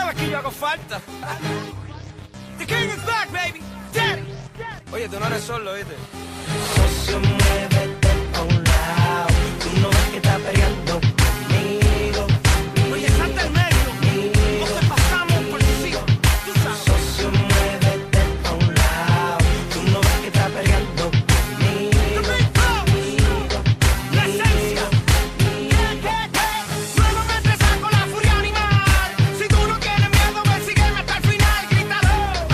sabes que yo hago falta. The king is back, baby. Daddy. Oye, tú no eres solo, ¿viste? Socio, muévete a un lado. Tú no ves que está peleando conmigo. Oye, salta el medio. No se pasamos por encima. Tú sabes. Socio, muévete a un lado. Tú no ves que está peleando conmigo. The big boss. La esencia. Nuevamente saco la furia animal. Si tú no tienes miedo, ven, sígueme hasta el final. Grítalo.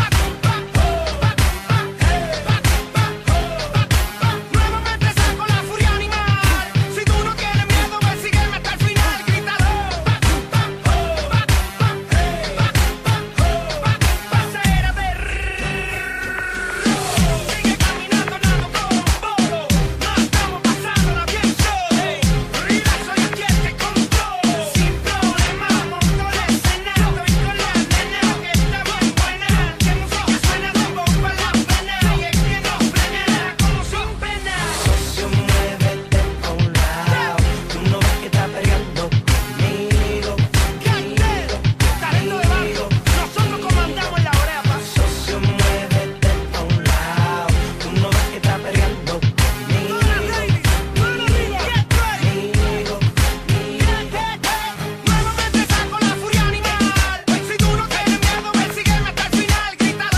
Nuevamente saco la furia animal. Si tú no tienes miedo, ven, sígueme hasta el final. Grítalo. Pasera de sigue caminando, nado como un polo. No estamos pasándola bien solo. Relax, soy aquí el que controlo. Sin problema, monto el escenario. Estoy con la nena que está bien buena. Que música suena de bomba en la pena. Y es que nos frena como sin pena. Socio, muévete a un lado. Tú no ves que está peleando conmigo. Cartero, talento de barrio. Nosotros comandamos en la oreja. Socio, muévete a un lado. Tú no ves que está peleando conmigo. Todas las ladies, mano arriba, get ready. Nuevamente saco la furia animal. Si tú no tienes miedo, ven, sígueme hasta el final. Grítalo.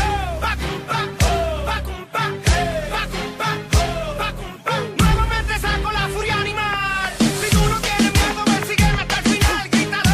Nuevamente saco la furia animal. Si tú no tienes miedo, ven, sígueme hasta el final. Grítalo.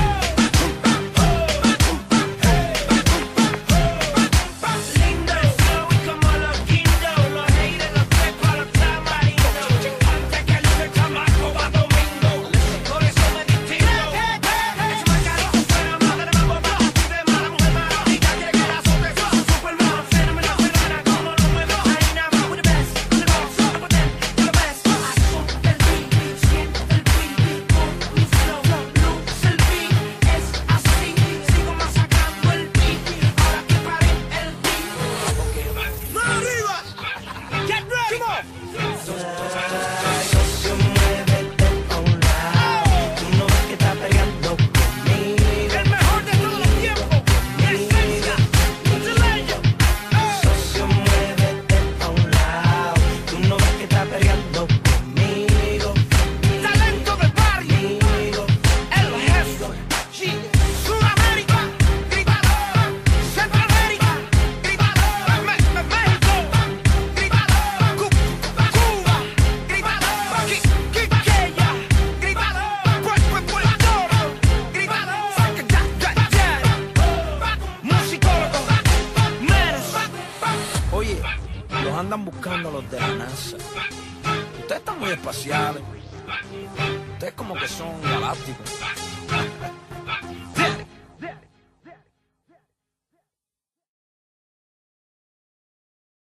Lindo, flow y como los guindos. Los haters los trepo a los tamarindos. Antes que luche el chamaco va domingo. Por eso me distingo. Es más caro fuera madre de mambo bajo. Y de mala mujer marojita. Quiere que la azote, soy su Superman. Fenómeno, como lo muevo. Ahí nada más, with the best. With the boss, so potente, you're the best. Asume el beat, siente el beat. Con mi flow, luce el beat. Es así, sigo masacrando el beat. Ahora que pare el beat. ¡Mano arriba! Get ready! Come on! Socio, muévete a un lado. Tú no ves que está peleando conmigo. El mejor de todos los tiempos. Esencia. Chileño. Socio, muévete a un lado. Tú no ves que está peleando conmigo. Talento del barrio. Conmigo. El jefe. Sudamérica. Grítalo. Centroamérica. Grítalo. México. Grítalo. Cuba. Grítalo. Quiqueya. Grítalo. Puerto Grítalo. Musicólogo. Meres. Oye, los andan buscando los de la NASA. Ustedes están muy espaciales. Ustedes como que son galácticos.